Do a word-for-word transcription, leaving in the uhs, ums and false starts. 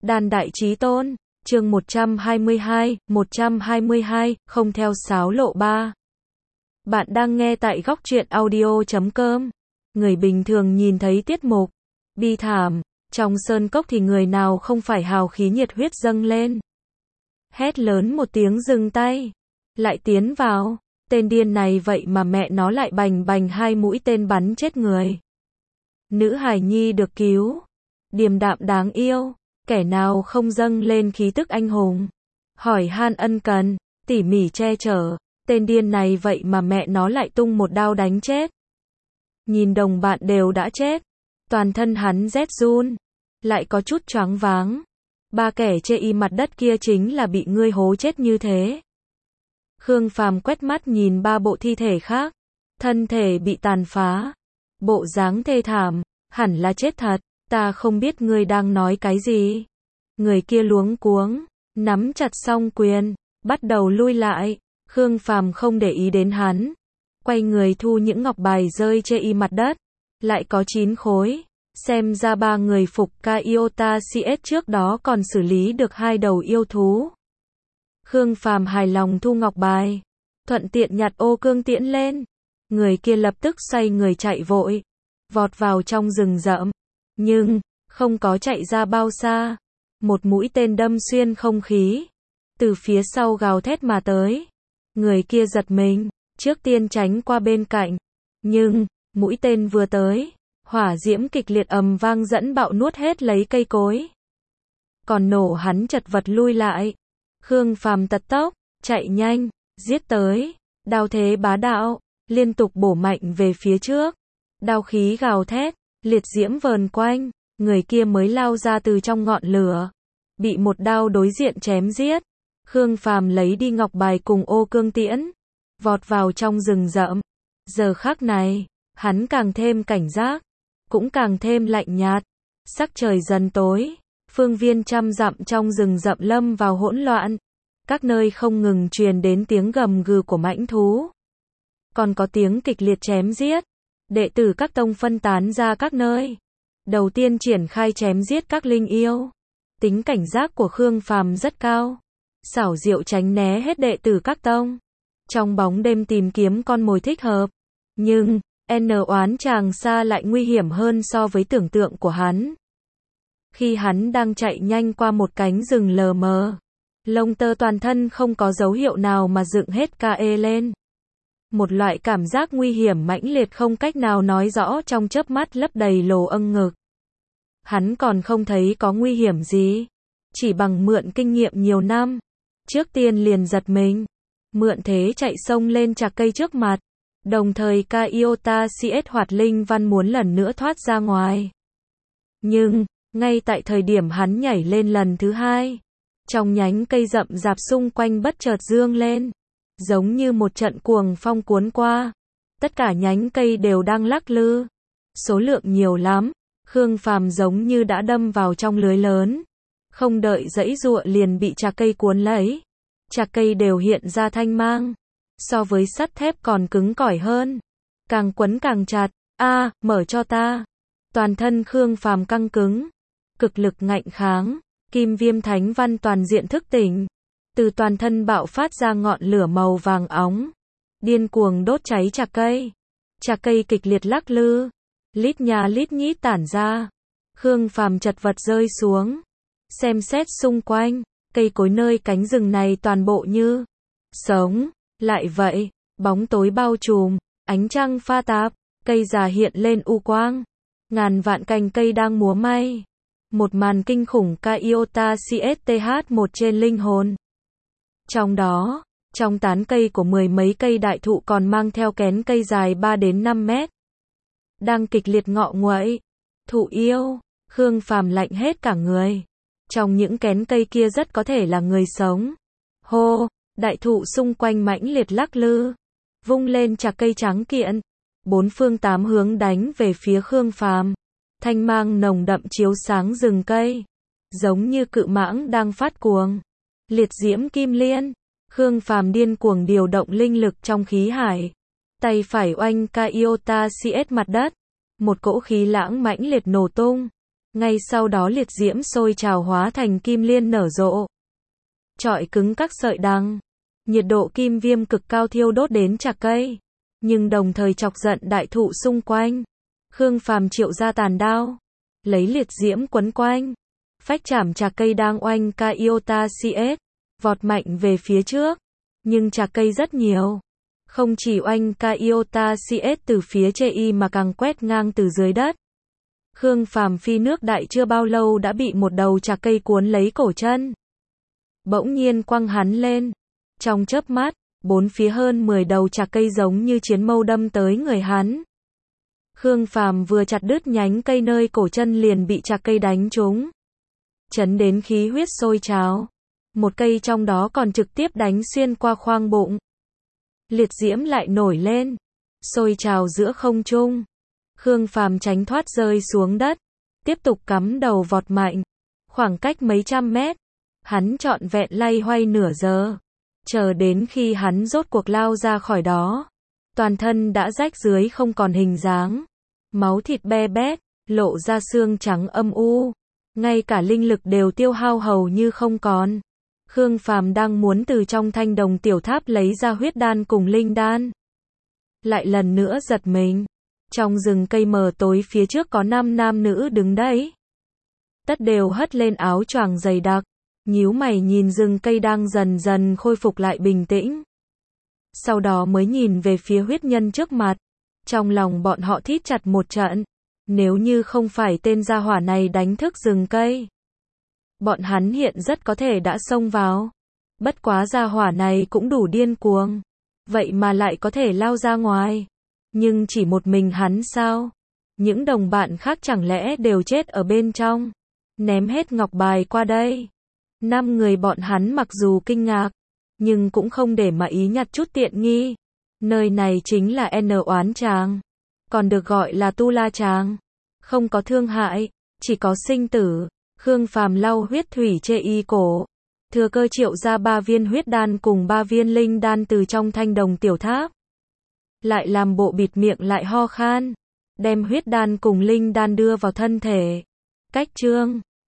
Đàn đại chí tôn, chương một trăm hai mươi hai, một trăm hai mươi hai, không theo sáo lộ ba. Bạn đang nghe tại góc truyện audio chấm com. Người bình thường nhìn thấy tiết mục bi thảm trong sơn cốc thì người nào không phải hào khí nhiệt huyết dâng lên. Hét lớn một tiếng dừng tay, lại tiến vào. Tên điên này vậy mà mẹ nó lại bành bành hai mũi tên bắn chết người. Nữ hài nhi được cứu, điềm đạm đáng yêu, kẻ nào không dâng lên khí tức anh hùng, hỏi han ân cần, tỉ mỉ che chở. Tên điên này vậy mà mẹ nó lại tung một đao đánh chết. Nhìn đồng bạn đều đã chết, toàn thân hắn rét run, lại có chút choáng váng. Ba kẻ chê y mặt đất kia chính là bị ngươi hố chết như thế. Khương Phàm quét mắt nhìn ba bộ thi thể khác, thân thể bị tàn phá, bộ dáng thê thảm, hẳn là chết thật. Ta không biết ngươi đang nói cái gì. Người kia luống cuống, nắm chặt song quyền, bắt đầu lui lại. Khương Phàm không để ý đến hắn, quay người thu những ngọc bài rơi chê y mặt đất, lại có chín khối. Xem ra ba người phục ca Iota xê ét trước đó còn xử lý được hai đầu yêu thú. Khương Phàm hài lòng thu ngọc bài, thuận tiện nhặt ô cương tiễn lên. Người kia lập tức xoay người chạy vội, vọt vào trong rừng rậm. Nhưng, không có chạy ra bao xa, một mũi tên đâm xuyên không khí, từ phía sau gào thét mà tới. Người kia giật mình, trước tiên tránh qua bên cạnh. Nhưng, mũi tên vừa tới, hỏa diễm kịch liệt ầm vang dẫn bạo nuốt hết lấy cây cối. Còn nổ hắn chật vật lui lại. Khương Phàm tật tốc, chạy nhanh, giết tới, đao thế bá đạo, liên tục bổ mạnh về phía trước. Đao khí gào thét, liệt diễm vờn quanh, người kia mới lao ra từ trong ngọn lửa, bị một đao đối diện chém giết. Khương Phàm lấy đi ngọc bài cùng ô cương tiễn, vọt vào trong rừng rậm. Giờ khắc này, hắn càng thêm cảnh giác, cũng càng thêm lạnh nhạt. Sắc trời dần tối, phương viên trăm dặm trong rừng rậm lâm vào hỗn loạn. Các nơi không ngừng truyền đến tiếng gầm gừ của mãnh thú, còn có tiếng kịch liệt chém giết. Đệ tử các tông phân tán ra các nơi, đầu tiên triển khai chém giết các linh yêu. Tính cảnh giác của Khương Phàm rất cao, xảo diệu tránh né hết đệ tử các tông, trong bóng đêm tìm kiếm con mồi thích hợp. Nhưng, N oán chàng xa lại nguy hiểm hơn so với tưởng tượng của hắn. Khi hắn đang chạy nhanh qua một cánh rừng lờ mờ, lông tơ toàn thân không có dấu hiệu nào mà dựng hết ca e lên. Một loại cảm giác nguy hiểm mãnh liệt không cách nào nói rõ trong chớp mắt lấp đầy lồ âng ngực. Hắn còn không thấy có nguy hiểm gì, chỉ bằng mượn kinh nghiệm nhiều năm, trước tiên liền giật mình, mượn thế chạy xông lên chạc cây trước mặt, đồng thời ca Iota xê ét hoạt linh văn muốn lần nữa thoát ra ngoài. Nhưng, ngay tại thời điểm hắn nhảy lên lần thứ hai, trong nhánh cây rậm rạp xung quanh bất chợt dương lên, giống như một trận cuồng phong cuốn qua. Tất cả nhánh cây đều đang lắc lư, số lượng nhiều lắm. Khương Phàm giống như đã đâm vào trong lưới lớn, không đợi giãy giụa liền bị chạc cây cuốn lấy. Chạc cây đều hiện ra thanh mang, so với sắt thép còn cứng cỏi hơn, càng quấn càng chặt. A, mở cho ta. Toàn thân Khương Phàm căng cứng, cực lực ngạnh kháng, kim viêm thánh văn toàn diện thức tỉnh. Từ toàn thân bạo phát ra ngọn lửa màu vàng óng, điên cuồng đốt cháy chạc cây. Chạc cây kịch liệt lắc lư, lít nhà lít nhít tản ra. Khương Phàm chật vật rơi xuống, xem xét xung quanh, cây cối nơi cánh rừng này toàn bộ như sống lại vậy, bóng tối bao trùm, ánh trăng pha tạp, cây già hiện lên u quang, ngàn vạn cành cây đang múa may. Một màn kinh khủng ca Iota xê ét tê hát một trên linh hồn. Trong đó, trong tán cây của mười mấy cây đại thụ còn mang theo kén cây dài ba đến năm mét, đang kịch liệt ngọ nguậy. Thụ yêu, Khương Phàm lạnh hết cả người. Trong những kén cây kia rất có thể là người sống. Hô, đại thụ xung quanh mãnh liệt lắc lư, vung lên chạc cây trắng kiện, bốn phương tám hướng đánh về phía Khương Phàm. Thanh mang nồng đậm chiếu sáng rừng cây, giống như cự mãng đang phát cuồng. Liệt diễm kim liên, Khương Phàm điên cuồng điều động linh lực trong khí hải, tay phải oanh ca Iota xê ét mặt đất, một cỗ khí lãng mãnh liệt nổ tung, Ngay sau đó liệt diễm sôi trào hóa thành kim liên nở rộ, chọi cứng các sợi đằng. Nhiệt độ kim viêm cực cao thiêu đốt đến chạc cây, nhưng đồng thời chọc giận đại thụ xung quanh. Khương Phàm triệu ra tàn đao, lấy liệt diễm quấn quanh, phách chảm chạc cây đang oanh ca iota cs, vọt mạnh về phía trước. Nhưng chạc cây rất nhiều, không chỉ oanh ca iota cs từ phía chê y mà càng quét ngang từ dưới đất. Khương Phàm phi nước đại chưa bao lâu đã bị một đầu chạc cây cuốn lấy cổ chân, bỗng nhiên quăng hắn lên. Trong chớp mắt, bốn phía hơn mười đầu chạc cây giống như chiến mâu đâm tới người hắn. Khương Phàm vừa chặt đứt nhánh cây nơi cổ chân liền bị chạc cây đánh trúng, chấn đến khí huyết sôi trào. Một cây trong đó còn trực tiếp đánh xuyên qua khoang bụng. Liệt diễm lại nổi lên, sôi trào giữa không trung. Khương Phàm tránh thoát rơi xuống đất, tiếp tục cắm đầu vọt mạnh. Khoảng cách mấy trăm mét, hắn trọn vẹn lay hoay nửa giờ. Chờ đến khi hắn rốt cuộc lao ra khỏi đó, toàn thân đã rách dưới không còn hình dáng, máu thịt be bét, lộ ra xương trắng âm u, ngay cả linh lực đều tiêu hao hầu như không còn. Khương Phàm đang muốn từ trong thanh đồng tiểu tháp lấy ra huyết đan cùng linh đan, lại lần nữa giật mình. Trong rừng cây mờ tối phía trước có năm nam nữ đứng đấy, tất đều hất lên áo choàng dày đặc, nhíu mày nhìn rừng cây đang dần dần khôi phục lại bình tĩnh. Sau đó mới nhìn về phía huyết nhân trước mặt, trong lòng bọn họ thít chặt một trận. Nếu như không phải tên gia hỏa này đánh thức rừng cây, bọn hắn hiện rất có thể đã xông vào. Bất quá gia hỏa này cũng đủ điên cuồng, vậy mà lại có thể lao ra ngoài. Nhưng chỉ một mình hắn sao? Những đồng bạn khác chẳng lẽ đều chết ở bên trong? Ném hết ngọc bài qua đây. Năm người bọn hắn mặc dù kinh ngạc, nhưng cũng không để mà ý nhặt chút tiện nghi. Nơi này chính là N oán tràng, còn được gọi là Tu La tràng. Không có thương hại, chỉ có sinh tử. Khương Phàm lau huyết thủy chê y cổ, thừa cơ triệu ra ba viên huyết đan cùng ba viên linh đan từ trong thanh đồng tiểu tháp. Lại làm bộ bịt miệng lại ho khan, đem huyết đan cùng linh đan đưa vào thân thể. Cách chương